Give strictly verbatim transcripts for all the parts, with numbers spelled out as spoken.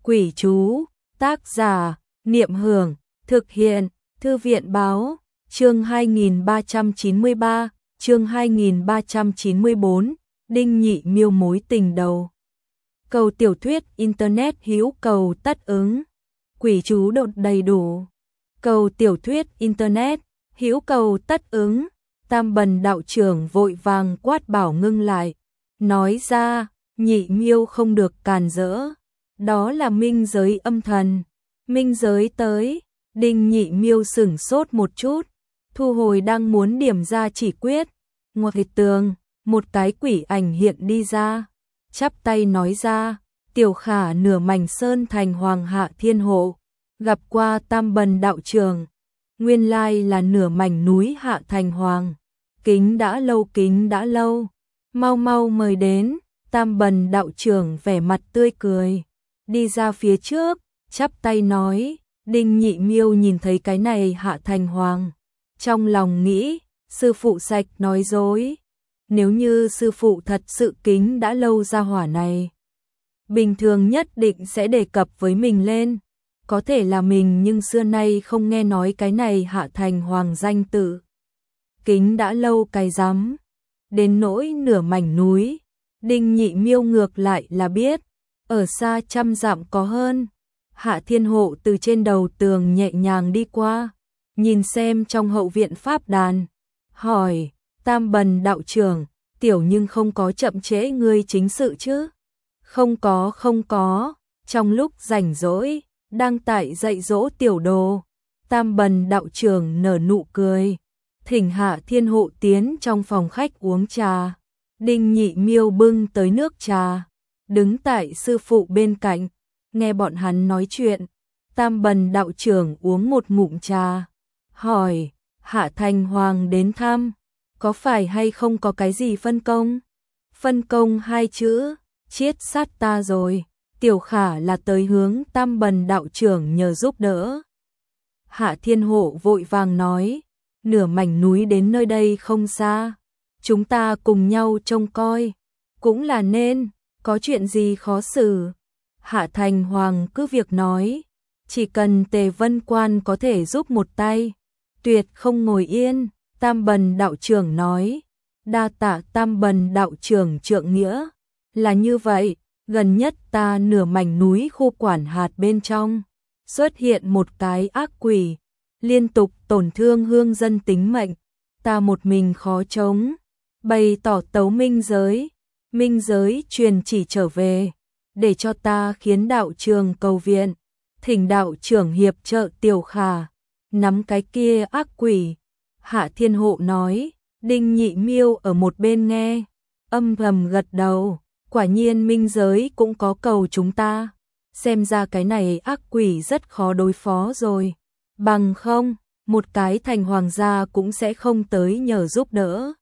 Quỷ chú, tác giả, Niệm Hưởng, thực hiện, Thư viện báo, chương hai nghìn ba trăm chín mươi ba, chương hai nghìn ba trăm chín mươi bốn, Đinh Nhị Miêu mối tình đầu. Cầu tiểu thuyết Internet hữu cầu tất ứng, quỷ chú đột đầy đủ. Cầu tiểu thuyết Internet, hữu cầu tất ứng, Tam Bần đạo trưởng vội vàng quát bảo ngưng lại, nói ra, Nhị Miêu không được càn rỡ, đó là minh giới âm thần. Minh giới tới, Đinh Nhị Miêu sửng sốt một chút, thu hồi đang muốn điểm ra chỉ quyết, ngoài tường, một cái quỷ ảnh hiện đi ra, chắp tay nói ra, tiểu khả nửa mảnh sơn thành hoàng hạ thiên hộ, gặp qua Tam Bần đạo trưởng, nguyên lai là nửa mảnh núi hạ thành hoàng, kính đã lâu kính đã lâu, mau mau mời đến. Tam Bần đạo trưởng vẻ mặt tươi cười, đi ra phía trước, chắp tay nói, Đinh Nhị Miêu nhìn thấy cái này hạ thành hoàng, trong lòng nghĩ, sư phụ sạch nói dối, nếu như sư phụ thật sự kính đã lâu ra hỏa này, bình thường nhất định sẽ đề cập với mình lên, có thể là mình nhưng xưa nay không nghe nói cái này hạ thành hoàng danh tự. Kính đã lâu cái rắm, đến nỗi nửa mảnh núi, Đinh Nhị Miêu ngược lại là biết, ở xa trăm dặm có hơn. Hạ thiên hộ từ trên đầu tường nhẹ nhàng đi qua, nhìn xem trong hậu viện pháp đàn, hỏi, Tam Bần đạo trưởng, tiểu nhưng không có chậm trễ ngươi chính sự chứ? Không có không có, trong lúc rảnh rỗi, đang tại dạy dỗ tiểu đồ, Tam Bần đạo trưởng nở nụ cười, thỉnh Hạ thiên hộ tiến trong phòng khách uống trà. Đinh Nhị Miêu bưng tới nước trà, đứng tại sư phụ bên cạnh, nghe bọn hắn nói chuyện, Tam Bần đạo trưởng uống một ngụm trà, hỏi, Hạ thành hoàng đến thăm, có phải hay không có cái gì phân công? Phân công hai chữ, chiết sát ta rồi, tiểu khả là tới hướng Tam Bần đạo trưởng nhờ giúp đỡ. Hạ thiên hộ vội vàng nói, nửa mảnh núi đến nơi đây không xa, chúng ta cùng nhau trông coi, cũng là nên, có chuyện gì khó xử. Hạ thành hoàng cứ việc nói, chỉ cần Tề Vân Quan có thể giúp một tay, tuyệt không ngồi yên. Tam Bần đạo trưởng nói, đa tạ Tam Bần đạo trưởng trượng nghĩa, là như vậy, gần nhất ta nửa mảnh núi khu quản hạt bên trong, xuất hiện một cái ác quỷ, liên tục tổn thương hương dân tính mệnh, ta một mình khó chống, bày tỏ tấu minh giới, minh giới truyền chỉ trở về, để cho ta khiến đạo trường cầu viện, thỉnh đạo trưởng hiệp trợ tiểu khả, nắm cái kia ác quỷ. Hạ thiên hộ nói, Đinh Nhị Miêu ở một bên nghe, âm thầm gật đầu, quả nhiên minh giới cũng có cầu chúng ta, xem ra cái này ác quỷ rất khó đối phó rồi, bằng không, một cái thành hoàng gia cũng sẽ không tới nhờ giúp đỡ.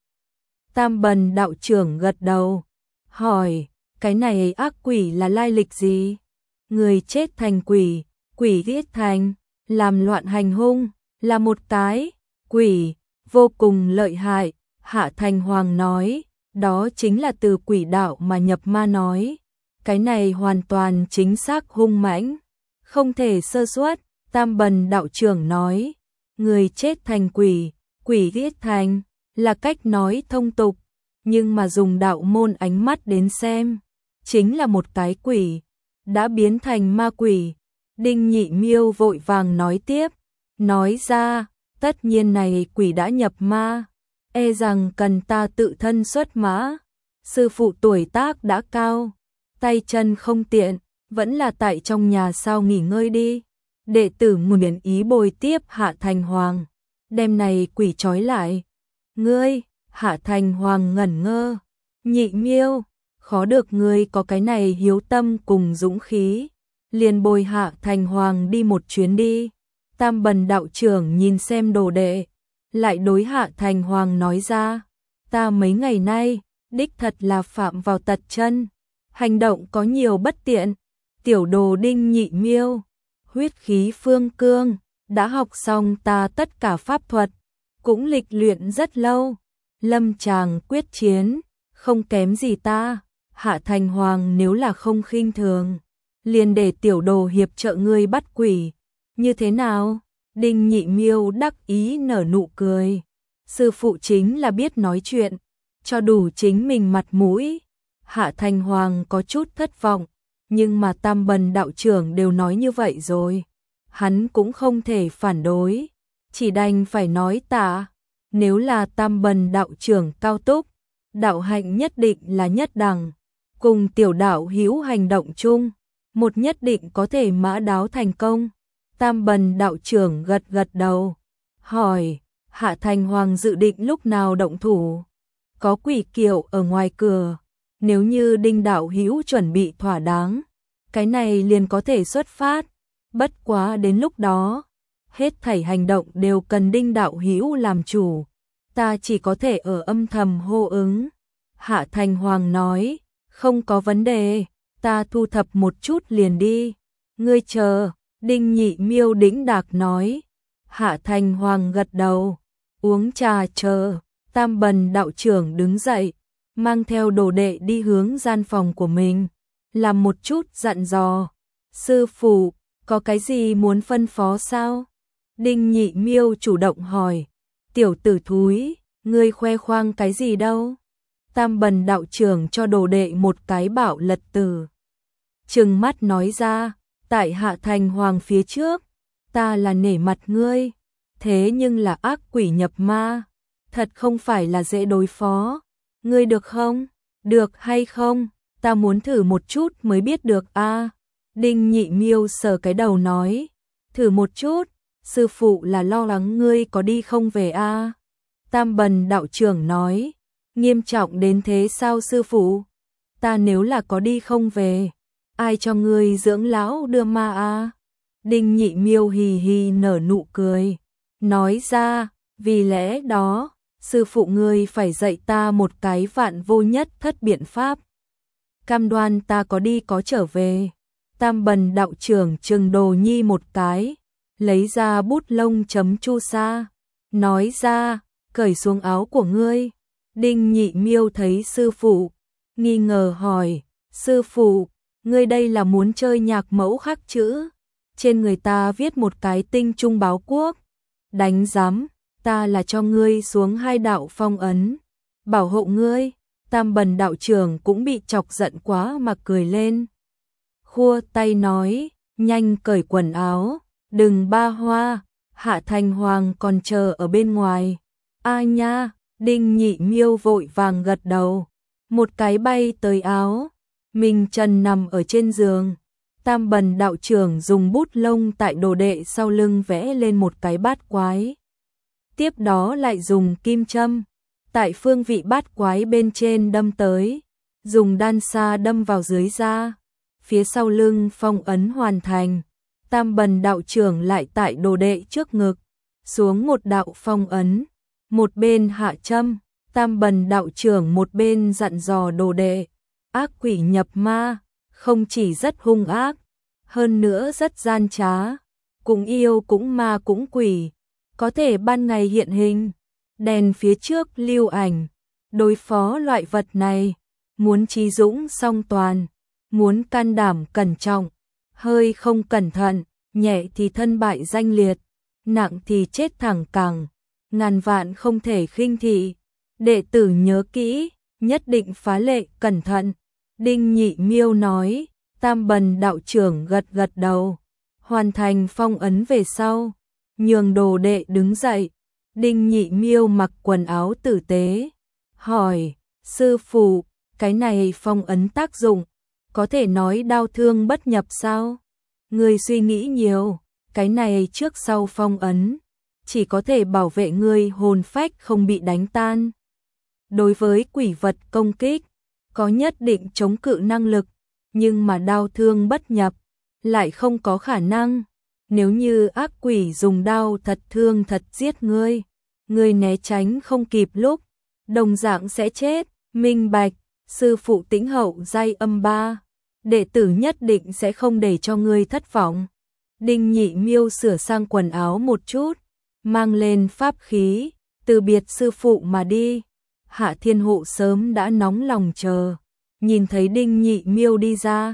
Tam Bần đạo trưởng gật đầu, hỏi, cái này ác quỷ là lai lịch gì? Người chết thành quỷ, quỷ giết thành, làm loạn hành hung, là một cái quỷ, vô cùng lợi hại. Hạ thành hoàng nói, đó chính là từ quỷ đạo mà nhập ma nói, cái này hoàn toàn chính xác hung mãnh, không thể sơ suất. Tam Bần đạo trưởng nói, người chết thành quỷ, quỷ giết thành, là cách nói thông tục, nhưng mà dùng đạo môn ánh mắt đến xem, chính là một cái quỷ, đã biến thành ma quỷ. Đinh Nhị Miêu vội vàng nói tiếp, nói ra, tất nhiên này quỷ đã nhập ma, e rằng cần ta tự thân xuất mã, sư phụ tuổi tác đã cao, tay chân không tiện, vẫn là tại trong nhà sao nghỉ ngơi đi. Đệ tử nguyện ý bồi tiếp Hạ thành hoàng, đem này quỷ trói lại. Ngươi, Hạ thành hoàng ngẩn ngơ, Nhị Miêu, khó được ngươi có cái này hiếu tâm cùng dũng khí, liền bồi Hạ thành hoàng đi một chuyến đi. Tam Bần đạo trưởng nhìn xem đồ đệ, lại đối Hạ thành hoàng nói ra, ta mấy ngày nay, đích thật là phạm vào tật chân, hành động có nhiều bất tiện, tiểu đồ Đinh Nhị Miêu, huyết khí phương cương, đã học xong ta tất cả pháp thuật, cũng lịch luyện rất lâu, lâm tràng quyết chiến, không kém gì ta. Hạ thành hoàng nếu là không khinh thường, liền để tiểu đồ hiệp trợ ngươi bắt quỷ, như thế nào? Đinh Nhị Miêu đắc ý nở nụ cười. Sư phụ chính là biết nói chuyện, cho đủ chính mình mặt mũi. Hạ Thành Hoàng có chút thất vọng, nhưng mà Tam Bần đạo trưởng đều nói như vậy rồi, hắn cũng không thể phản đối, chỉ đành phải nói tạ. Nếu là Tam Bần đạo trưởng cao túc, đạo hạnh nhất định là nhất đẳng, cùng tiểu đạo hữu hành động chung, một nhất định có thể mã đáo thành công. Tam Bần đạo trưởng gật gật đầu, hỏi, Hạ Thành Hoàng dự định lúc nào động thủ? Có quỷ kiệu ở ngoài cửa, nếu như Đinh đạo hữu chuẩn bị thỏa đáng, cái này liền có thể xuất phát, bất quá đến lúc đó, hết thảy hành động đều cần Đinh đạo hữu làm chủ, ta chỉ có thể ở âm thầm hô ứng. Hạ Thành Hoàng nói, không có vấn đề, ta thu thập một chút liền đi, ngươi chờ. Đinh Nhị Miêu đĩnh đạc nói. Hạ Thành Hoàng gật đầu, uống trà chờ. Tam Bần đạo trưởng đứng dậy, mang theo đồ đệ đi hướng gian phòng của mình, làm một chút dặn dò. Sư phụ, có cái gì muốn phân phó sao? Đinh Nhị Miêu chủ động hỏi. Tiểu tử thúi, ngươi khoe khoang cái gì đâu? Tam Bần đạo trưởng cho đồ đệ một cái bảo lật tử. Trừng mắt nói ra, tại Hạ Thành Hoàng phía trước, ta là nể mặt ngươi, thế nhưng là ác quỷ nhập ma, thật không phải là dễ đối phó. Ngươi được không? Được hay không? Ta muốn thử một chút mới biết được a. À, Đinh Nhị Miêu sờ cái đầu nói, thử một chút, sư phụ là lo lắng ngươi có đi không về a. À. Tam Bần đạo trưởng nói, nghiêm trọng đến thế sao sư phụ? Ta nếu là có đi không về, ai cho ngươi dưỡng lão đưa ma a? À? Đinh Nhị Miêu hì hì nở nụ cười, nói ra, vì lẽ đó, sư phụ ngươi phải dạy ta một cái vạn vô nhất thất biện pháp. Cam đoan ta có đi có trở về. Tam Bần đạo trưởng trừng Đồ Nhi một cái, lấy ra bút lông chấm chu sa, nói ra, cởi xuống áo của ngươi. Đinh Nhị Miêu thấy sư phụ, nghi ngờ hỏi, sư phụ, ngươi đây là muốn chơi nhạc mẫu khắc chữ, trên người ta viết một cái tinh trung báo quốc, đánh giám, ta là cho ngươi xuống hai đạo phong ấn, bảo hộ ngươi. Tam Bần đạo trưởng cũng bị chọc giận quá mà cười lên, khua tay nói, nhanh cởi quần áo, đừng ba hoa, Hạ Thành Hoàng còn chờ ở bên ngoài. A nha, Đinh Nhị Miêu vội vàng gật đầu, một cái bay tới áo, mình trần nằm ở trên giường. Tam Bần đạo trưởng dùng bút lông tại đồ đệ sau lưng vẽ lên một cái bát quái, tiếp đó lại dùng kim châm tại phương vị bát quái bên trên đâm tới, dùng đan sa đâm vào dưới da. Phía sau lưng phong ấn hoàn thành, Tam Bần đạo trưởng lại tại đồ đệ trước ngực xuống một đạo phong ấn, một bên hạ châm. Tam Bần đạo trưởng một bên dặn dò đồ đệ, ác quỷ nhập ma, không chỉ rất hung ác, hơn nữa rất gian trá, cũng yêu cũng ma cũng quỷ, có thể ban ngày hiện hình, đèn phía trước lưu ảnh. Đối phó loại vật này, muốn trí dũng song toàn, muốn can đảm cẩn trọng, hơi không cẩn thận, nhẹ thì thân bại danh liệt, nặng thì chết thẳng cẳng, ngàn vạn không thể khinh thị. Đệ tử nhớ kỹ, nhất định phá lệ cẩn thận. Đinh Nhị Miêu nói. Tam Bần đạo trưởng gật gật đầu, hoàn thành phong ấn về sau, nhường đồ đệ đứng dậy. Đinh Nhị Miêu mặc quần áo tử tế, hỏi, sư phụ, cái này phong ấn tác dụng, có thể nói đau thương bất nhập sao? Ngươi suy nghĩ nhiều, cái này trước sau phong ấn, chỉ có thể bảo vệ ngươi hồn phách không bị đánh tan. Đối với quỷ vật công kích, có nhất định chống cự năng lực, nhưng mà đau thương bất nhập, lại không có khả năng. Nếu như ác quỷ dùng đao thật thương thật giết ngươi, ngươi né tránh không kịp lúc, đồng dạng sẽ chết. Minh bạch, sư phụ tĩnh hậu giai âm ba, đệ tử nhất định sẽ không để cho ngươi thất vọng. Đinh Nhị Miêu sửa sang quần áo một chút, mang lên pháp khí, từ biệt sư phụ mà đi. Hạ Thiên Hộ sớm đã nóng lòng chờ, nhìn thấy Đinh Nhị Miêu đi ra,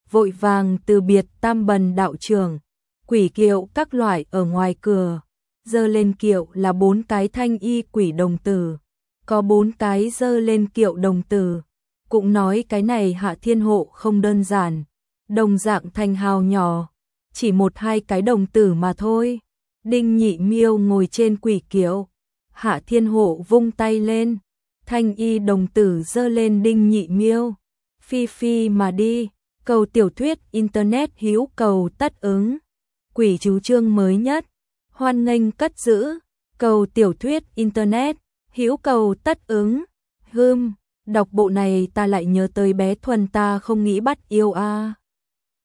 vội vàng từ biệt Tam Bần đạo trưởng, quỷ kiệu các loại ở ngoài cửa, dơ lên kiệu là bốn cái thanh y quỷ đồng tử, có bốn cái dơ lên kiệu đồng tử, cũng nói cái này Hạ Thiên Hộ không đơn giản, đồng dạng thanh hào nhỏ, chỉ một hai cái đồng tử mà thôi. Đinh Nhị Miêu ngồi trên quỷ kiệu, Hạ Thiên Hộ vung tay lên, thanh y đồng tử dơ lên Đinh Nhị Miêu, phi phi mà đi. Cầu tiểu thuyết internet hữu cầu tất ứng, quỷ chú chương mới nhất, hoan nghênh cất giữ. Cầu tiểu thuyết internet hữu cầu tất ứng. Hưm, đọc bộ này ta lại nhớ tới bé Thuần ta không nghĩ bắt yêu a. À.